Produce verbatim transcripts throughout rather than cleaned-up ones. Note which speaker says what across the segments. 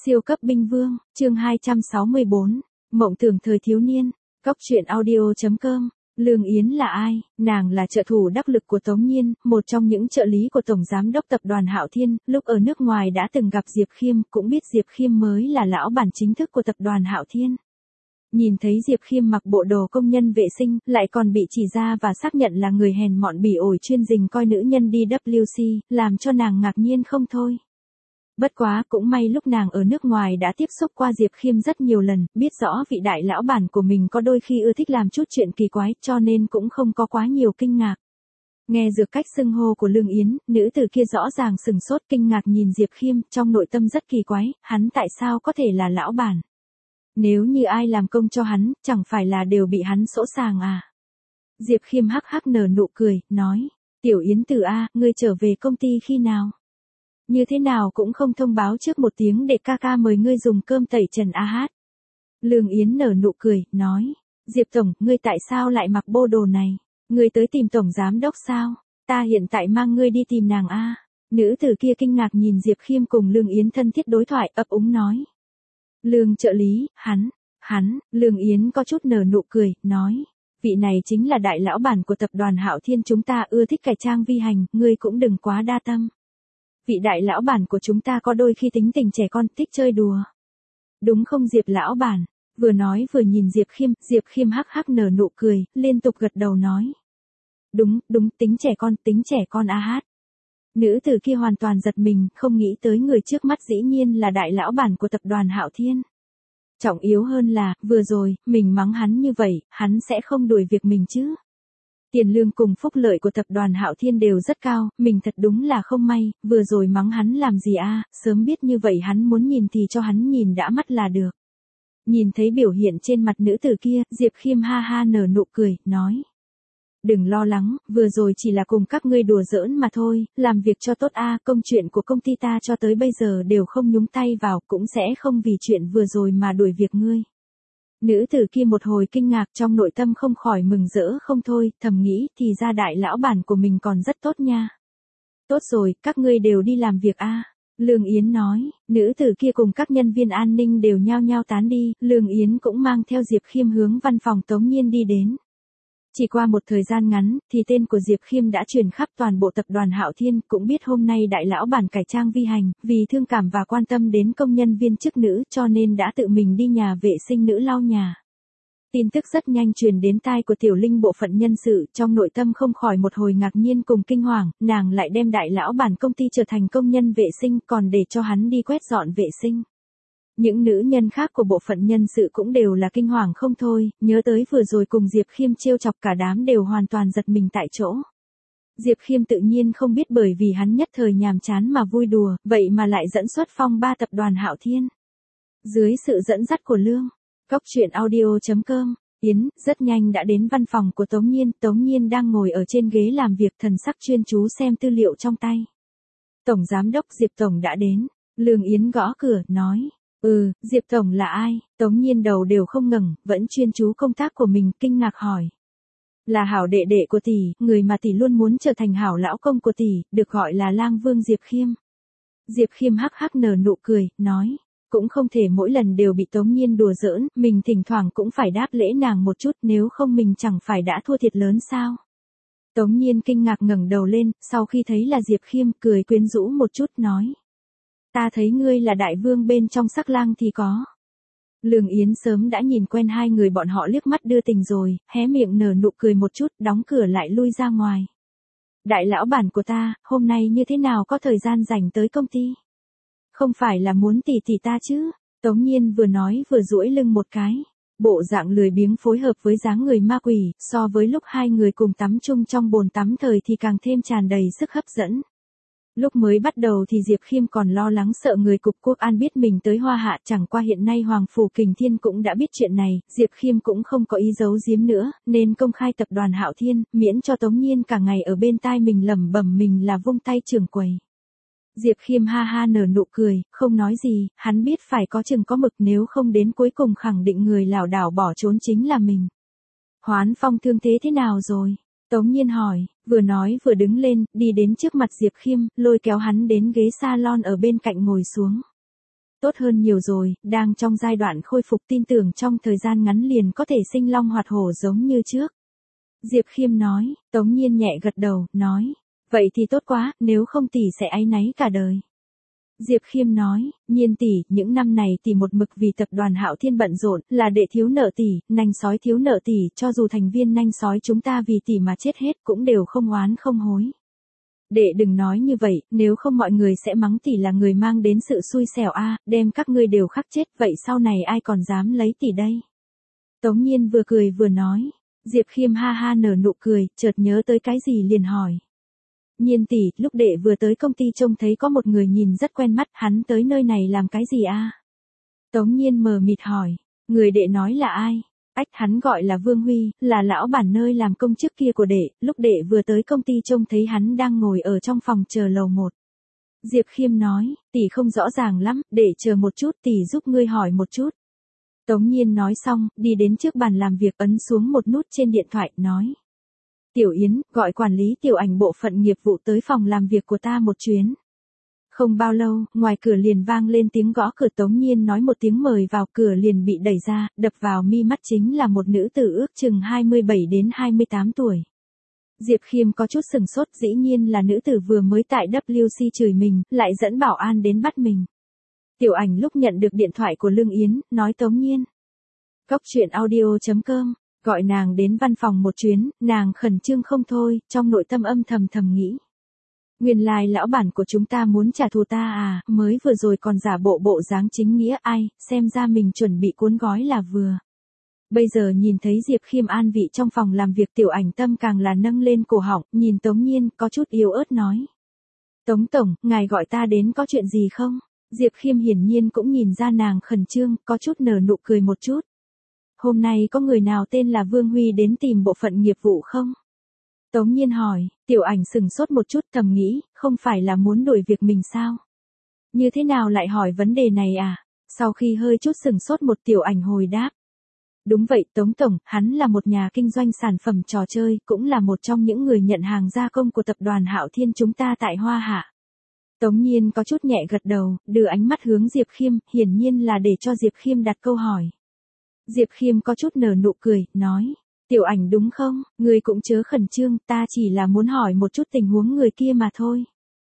Speaker 1: Siêu cấp binh vương, chương hai trăm sáu mươi bốn, mộng tưởng thời thiếu niên, Cóc truyện audio.com. Lương Yến là ai? Nàng là trợ thủ đắc lực của Tống Nhiên, một trong những trợ lý của Tổng Giám đốc Tập đoàn Hạo Thiên, lúc ở nước ngoài đã từng gặp Diệp Khiêm, cũng biết Diệp Khiêm mới là lão bản chính thức của Tập đoàn Hạo Thiên. Nhìn thấy Diệp Khiêm mặc bộ đồ công nhân vệ sinh, lại còn bị chỉ ra và xác nhận là người hèn mọn bỉ ổi chuyên dình coi nữ nhân đi W C, làm cho nàng ngạc nhiên không thôi. Bất quá cũng may lúc nàng ở nước ngoài đã tiếp xúc qua Diệp Khiêm rất nhiều lần, biết rõ vị đại lão bản của mình có đôi khi ưa thích làm chút chuyện kỳ quái, cho nên cũng không có quá nhiều kinh ngạc. Nghe được cách xưng hô của Lương Yến, nữ tử kia rõ ràng sừng sốt kinh ngạc nhìn Diệp Khiêm, trong nội tâm rất kỳ quái, hắn tại sao có thể là lão bản? Nếu như ai làm công cho hắn, chẳng phải là đều bị hắn sỗ sàng à? Diệp Khiêm hắc hắc nở nụ cười, nói, Tiểu Yến Tử a, ngươi trở về công ty khi nào? Như thế nào cũng không thông báo trước một tiếng để ca ca mời ngươi dùng cơm tẩy trần a hát. Lương Yến nở nụ cười, nói, Diệp Tổng, ngươi tại sao lại mặc bộ đồ này? Ngươi tới tìm Tổng Giám đốc sao? Ta hiện tại mang ngươi đi tìm nàng a. Nữ tử kia kinh ngạc nhìn Diệp Khiêm cùng Lương Yến thân thiết đối thoại, ấp úng nói. Lương trợ lý, hắn, hắn, Lương Yến có chút nở nụ cười, nói, vị này chính là đại lão bản của Tập đoàn Hạo Thiên, chúng ta ưa thích cải trang vi hành, ngươi cũng đừng quá đa tâm. Vị đại lão bản của chúng ta có đôi khi tính tình trẻ con, thích chơi đùa. Đúng không Diệp lão bản? Vừa nói vừa nhìn Diệp Khiêm, Diệp Khiêm hắc hắc nở nụ cười, liên tục gật đầu nói. Đúng, đúng, tính trẻ con, tính trẻ con a hát. Nữ tử kia hoàn toàn giật mình, không nghĩ tới người trước mắt dĩ nhiên là đại lão bản của Tập đoàn Hạo Thiên. Trọng yếu hơn là, vừa rồi, mình mắng hắn như vậy, hắn sẽ không đuổi việc mình chứ. Tiền lương cùng phúc lợi của Tập đoàn Hạo Thiên đều rất cao, mình thật đúng là không may, vừa rồi mắng hắn làm gì a, sớm biết như vậy hắn muốn nhìn thì cho hắn nhìn đã mắt là được. Nhìn thấy biểu hiện trên mặt nữ tử kia, Diệp Khiêm ha ha nở nụ cười, nói. Đừng lo lắng, vừa rồi chỉ là cùng các ngươi đùa giỡn mà thôi, làm việc cho tốt a, công chuyện của công ty ta cho tới bây giờ đều không nhúng tay vào, cũng sẽ không vì chuyện vừa rồi mà đuổi việc ngươi. Nữ tử kia một hồi kinh ngạc, trong nội tâm không khỏi mừng rỡ không thôi, thầm nghĩ thì ra đại lão bản của mình còn rất tốt nha. Tốt rồi, các ngươi đều đi làm việc a. Lương Yến nói, nữ tử kia cùng các nhân viên an ninh đều nhao nhao tán đi, Lương Yến cũng mang theo Diệp Khiêm hướng văn phòng Tống Nhiên đi đến. Chỉ qua một thời gian ngắn, thì tên của Diệp Khiêm đã truyền khắp toàn bộ Tập đoàn Hạo Thiên, cũng biết hôm nay đại lão bản cải trang vi hành, vì thương cảm và quan tâm đến công nhân viên chức nữ cho nên đã tự mình đi nhà vệ sinh nữ lau nhà. Tin tức rất nhanh truyền đến tai của Tiểu Linh bộ phận nhân sự, trong nội tâm không khỏi một hồi ngạc nhiên cùng kinh hoàng, nàng lại đem đại lão bản công ty trở thành công nhân vệ sinh, còn để cho hắn đi quét dọn vệ sinh. Những nữ nhân khác của bộ phận nhân sự cũng đều là kinh hoàng không thôi, nhớ tới vừa rồi cùng Diệp Khiêm trêu chọc cả đám đều hoàn toàn giật mình tại chỗ. Diệp Khiêm tự nhiên không biết bởi vì hắn nhất thời nhàm chán mà vui đùa, vậy mà lại dẫn xuất phong ba Tập đoàn Hạo Thiên. Dưới sự dẫn dắt của Lương, Cóc truyện audio.com, Yến, rất nhanh đã đến văn phòng của Tống Nhiên, Tống Nhiên đang ngồi ở trên ghế làm việc thần sắc chuyên chú xem tư liệu trong tay. Tổng Giám đốc Diệp Tổng đã đến, Lương Yến gõ cửa, nói. Ừ, Diệp Tổng là ai? Tống Nhiên đầu đều không ngẩng, vẫn chuyên chú công tác của mình, kinh ngạc hỏi. Là hảo đệ đệ của tỷ, người mà tỷ luôn muốn trở thành hảo lão công của tỷ, được gọi là Lang Vương Diệp Khiêm. Diệp Khiêm hắc hắc nở nụ cười, nói, cũng không thể mỗi lần đều bị Tống Nhiên đùa giỡn, mình thỉnh thoảng cũng phải đáp lễ nàng một chút, nếu không mình chẳng phải đã thua thiệt lớn sao? Tống Nhiên kinh ngạc ngẩng đầu lên, sau khi thấy là Diệp Khiêm, cười quyến rũ một chút, nói. Ta thấy ngươi là đại vương bên trong Sắc Lang thì có. Lương Yến sớm đã nhìn quen hai người bọn họ liếc mắt đưa tình rồi, hé miệng nở nụ cười một chút, đóng cửa lại lui ra ngoài. Đại lão bản của ta, hôm nay như thế nào có thời gian dành tới công ty? Không phải là muốn tỉ tỉ ta chứ? Tống Nhiên vừa nói vừa duỗi lưng một cái. Bộ dạng lười biếng phối hợp với dáng người ma quỷ, so với lúc hai người cùng tắm chung trong bồn tắm thời thì càng thêm tràn đầy sức hấp dẫn. Lúc mới bắt đầu thì Diệp Khiêm còn lo lắng sợ người cục quốc an biết mình tới Hoa Hạ, chẳng qua hiện nay Hoàng Phủ Kình Thiên cũng đã biết chuyện này, Diệp Khiêm cũng không có ý giấu giếm nữa, nên công khai Tập đoàn Hạo Thiên, miễn cho Tống Nhiên cả ngày ở bên tai mình lẩm bẩm mình là vung tay trưởng quầy. Diệp Khiêm ha ha nở nụ cười, không nói gì, hắn biết phải có chừng có mực, nếu không đến cuối cùng khẳng định người lảo đảo bỏ trốn chính là mình. Hoán Phong thương thế thế nào rồi? Tống Nhiên hỏi, vừa nói vừa đứng lên, đi đến trước mặt Diệp Khiêm, lôi kéo hắn đến ghế salon ở bên cạnh ngồi xuống. Tốt hơn nhiều rồi, đang trong giai đoạn khôi phục tin tưởng trong thời gian ngắn liền có thể sinh long hoạt hổ giống như trước. Diệp Khiêm nói, Tống Nhiên nhẹ gật đầu, nói, vậy thì tốt quá, nếu không tỷ sẽ áy náy cả đời. Diệp Khiêm nói, Nhiên tỷ, những năm này tỷ một mực vì tập đoàn Hạo Thiên bận rộn, là đệ thiếu nợ tỷ, nanh sói thiếu nợ tỷ, cho dù thành viên nanh sói chúng ta vì tỷ mà chết hết cũng đều không oán không hối. Đệ đừng nói như vậy, nếu không mọi người sẽ mắng tỷ là người mang đến sự xui xẻo a, đem các ngươi đều khắc chết, vậy sau này ai còn dám lấy tỷ đây. Tống Nhiên vừa cười vừa nói, Diệp Khiêm ha ha nở nụ cười, chợt nhớ tới cái gì liền hỏi. Nhiên tỷ, lúc đệ vừa tới công ty trông thấy có một người nhìn rất quen mắt, hắn tới nơi này làm cái gì a? Tống Nhiên mờ mịt hỏi, người đệ nói là ai? Ách, hắn gọi là Vương Huy, là lão bản nơi làm công trước kia của đệ, lúc đệ vừa tới công ty trông thấy hắn đang ngồi ở trong phòng chờ lầu một. Diệp Khiêm nói, tỷ không rõ ràng lắm, để chờ một chút tỷ giúp ngươi hỏi một chút. Tống Nhiên nói xong, đi đến trước bàn làm việc ấn xuống một nút trên điện thoại, nói. Tiểu Yến, gọi quản lý Tiểu Ảnh bộ phận nghiệp vụ tới phòng làm việc của ta một chuyến. Không bao lâu, ngoài cửa liền vang lên tiếng gõ cửa. Tống Nhiên nói một tiếng mời vào, cửa liền bị đẩy ra, đập vào mi mắt chính là một nữ tử ước chừng hai mươi bảy đến hai mươi tám tuổi. Diệp Khiêm có chút sừng sốt, dĩ nhiên là nữ tử vừa mới tại W C chửi mình, lại dẫn bảo an đến bắt mình. Tiểu Ảnh lúc nhận được điện thoại của Lương Yến, nói Tống Nhiên. Cóc truyện audio chấm com, gọi nàng đến văn phòng một chuyến, nàng khẩn trương không thôi, trong nội tâm âm thầm thầm nghĩ. Nguyên lai lão bản của chúng ta muốn trả thù ta à, mới vừa rồi còn giả bộ bộ dáng chính nghĩa, ai, xem ra mình chuẩn bị cuốn gói là vừa. Bây giờ nhìn thấy Diệp Khiêm an vị trong phòng làm việc, Tiểu Ảnh tâm càng là nâng lên cổ họng, nhìn Tống Nhiên, có chút yếu ớt nói. Tống Tổng, ngài gọi ta đến có chuyện gì không? Diệp Khiêm hiển nhiên cũng nhìn ra nàng khẩn trương, có chút nở nụ cười một chút. Hôm nay có người nào tên là Vương Huy đến tìm bộ phận nghiệp vụ không? Tống Nhiên hỏi, Tiểu Ảnh sừng sốt một chút thầm nghĩ, không phải là muốn đuổi việc mình sao? Như thế nào lại hỏi vấn đề này à? Sau khi hơi chút sừng sốt một, Tiểu Ảnh hồi đáp. Đúng vậy Tống Tổng, hắn là một nhà kinh doanh sản phẩm trò chơi, cũng là một trong những người nhận hàng gia công của tập đoàn Hạo Thiên chúng ta tại Hoa Hạ. Tống Nhiên có chút nhẹ gật đầu, đưa ánh mắt hướng Diệp Khiêm, hiển nhiên là để cho Diệp Khiêm đặt câu hỏi. Diệp Khiêm có chút nở nụ cười, nói. Tiểu Ảnh đúng không, người cũng chớ khẩn trương, ta chỉ là muốn hỏi một chút tình huống người kia mà thôi.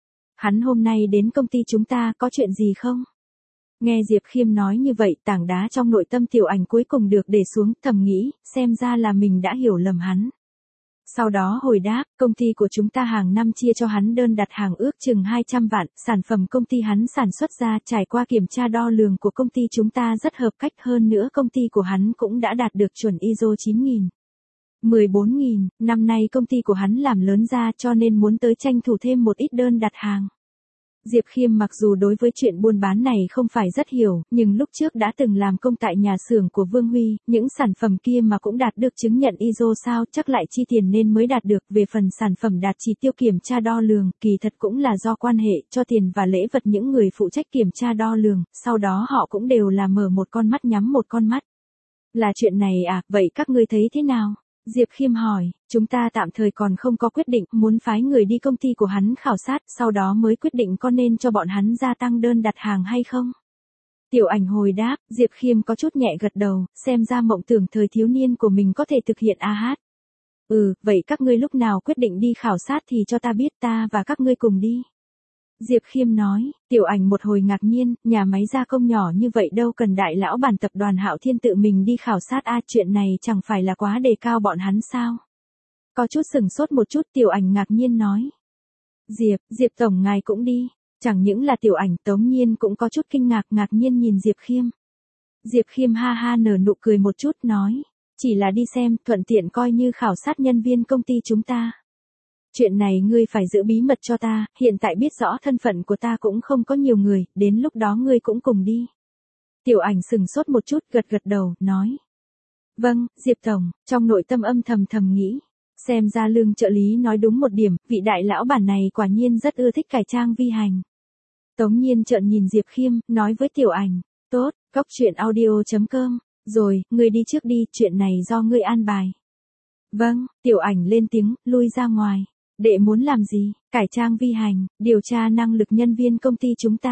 Speaker 1: Hắn hôm nay đến công ty chúng ta có chuyện gì không? Nghe Diệp Khiêm nói như vậy, tảng đá trong nội tâm Tiểu Ảnh cuối cùng được để xuống, thầm nghĩ, xem ra là mình đã hiểu lầm hắn. Sau đó hồi đáp, công ty của chúng ta hàng năm chia cho hắn đơn đặt hàng ước chừng hai trăm vạn, sản phẩm công ty hắn sản xuất ra trải qua kiểm tra đo lường của công ty chúng ta rất hợp cách, hơn nữa công ty của hắn cũng đã đạt được chuẩn i ét ô chín nghìn. mười bốn nghìn, năm nay công ty của hắn làm lớn ra cho nên muốn tới tranh thủ thêm một ít đơn đặt hàng. Diệp Khiêm mặc dù đối với chuyện buôn bán này không phải rất hiểu, nhưng lúc trước đã từng làm công tại nhà xưởng của Vương Huy, những sản phẩm kia mà cũng đạt được chứng nhận i ét ô sao, chắc lại chi tiền nên mới đạt được. Về phần sản phẩm đạt chỉ tiêu kiểm tra đo lường, kỳ thật cũng là do quan hệ, cho tiền và lễ vật những người phụ trách kiểm tra đo lường, sau đó họ cũng đều là mở một con mắt nhắm một con mắt. Là chuyện này à, vậy các ngươi thấy thế nào? Diệp Khiêm hỏi, chúng ta tạm thời còn không có quyết định, muốn phái người đi công ty của hắn khảo sát, sau đó mới quyết định có nên cho bọn hắn gia tăng đơn đặt hàng hay không. Tiểu Ảnh hồi đáp, Diệp Khiêm có chút nhẹ gật đầu, xem ra mộng tưởng thời thiếu niên của mình có thể thực hiện a hát. Ừ, vậy các ngươi lúc nào quyết định đi khảo sát thì cho ta biết, ta và các ngươi cùng đi. Diệp Khiêm nói, Tiểu Ảnh một hồi ngạc nhiên, nhà máy gia công nhỏ như vậy đâu cần đại lão bản tập đoàn Hạo Thiên tự mình đi khảo sát a, chuyện này chẳng phải là quá đề cao bọn hắn sao? Có chút sừng sốt một chút, Tiểu Ảnh ngạc nhiên nói. Diệp, Diệp Tổng ngài cũng đi. Chẳng những là Tiểu Ảnh, Tống Nhiên cũng có chút kinh ngạc, ngạc nhiên nhìn Diệp Khiêm. Diệp Khiêm ha ha nở nụ cười một chút, nói, chỉ là đi xem, thuận tiện coi như khảo sát nhân viên công ty chúng ta. Chuyện này ngươi phải giữ bí mật cho ta, hiện tại biết rõ thân phận của ta cũng không có nhiều người, đến lúc đó ngươi cũng cùng đi. Tiểu Ảnh sừng sốt một chút, gật gật đầu, nói. Vâng, Diệp Tổng, trong nội tâm âm thầm thầm nghĩ. Xem ra Lương trợ lý nói đúng một điểm, vị đại lão bản này quả nhiên rất ưa thích cải trang vi hành. Tống Nhiên trợn nhìn Diệp Khiêm, nói với Tiểu Ảnh, tốt, cóc truyện audio chấm com, rồi, ngươi đi trước đi, chuyện này do ngươi an bài. Vâng, Tiểu Ảnh lên tiếng, lui ra ngoài. Đệ muốn làm gì? Cải trang vi hành, điều tra năng lực nhân viên công ty chúng ta.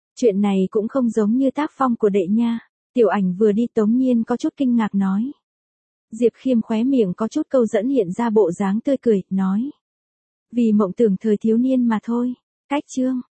Speaker 1: Chuyện này cũng không giống như tác phong của đệ nha. Tiểu Ảnh vừa đi Tống Nhiên có chút kinh ngạc nói. Diệp Khiêm khóe miệng có chút câu dẫn hiện ra bộ dáng tươi cười, nói. Vì mộng tưởng thời thiếu niên mà thôi. Cách chương.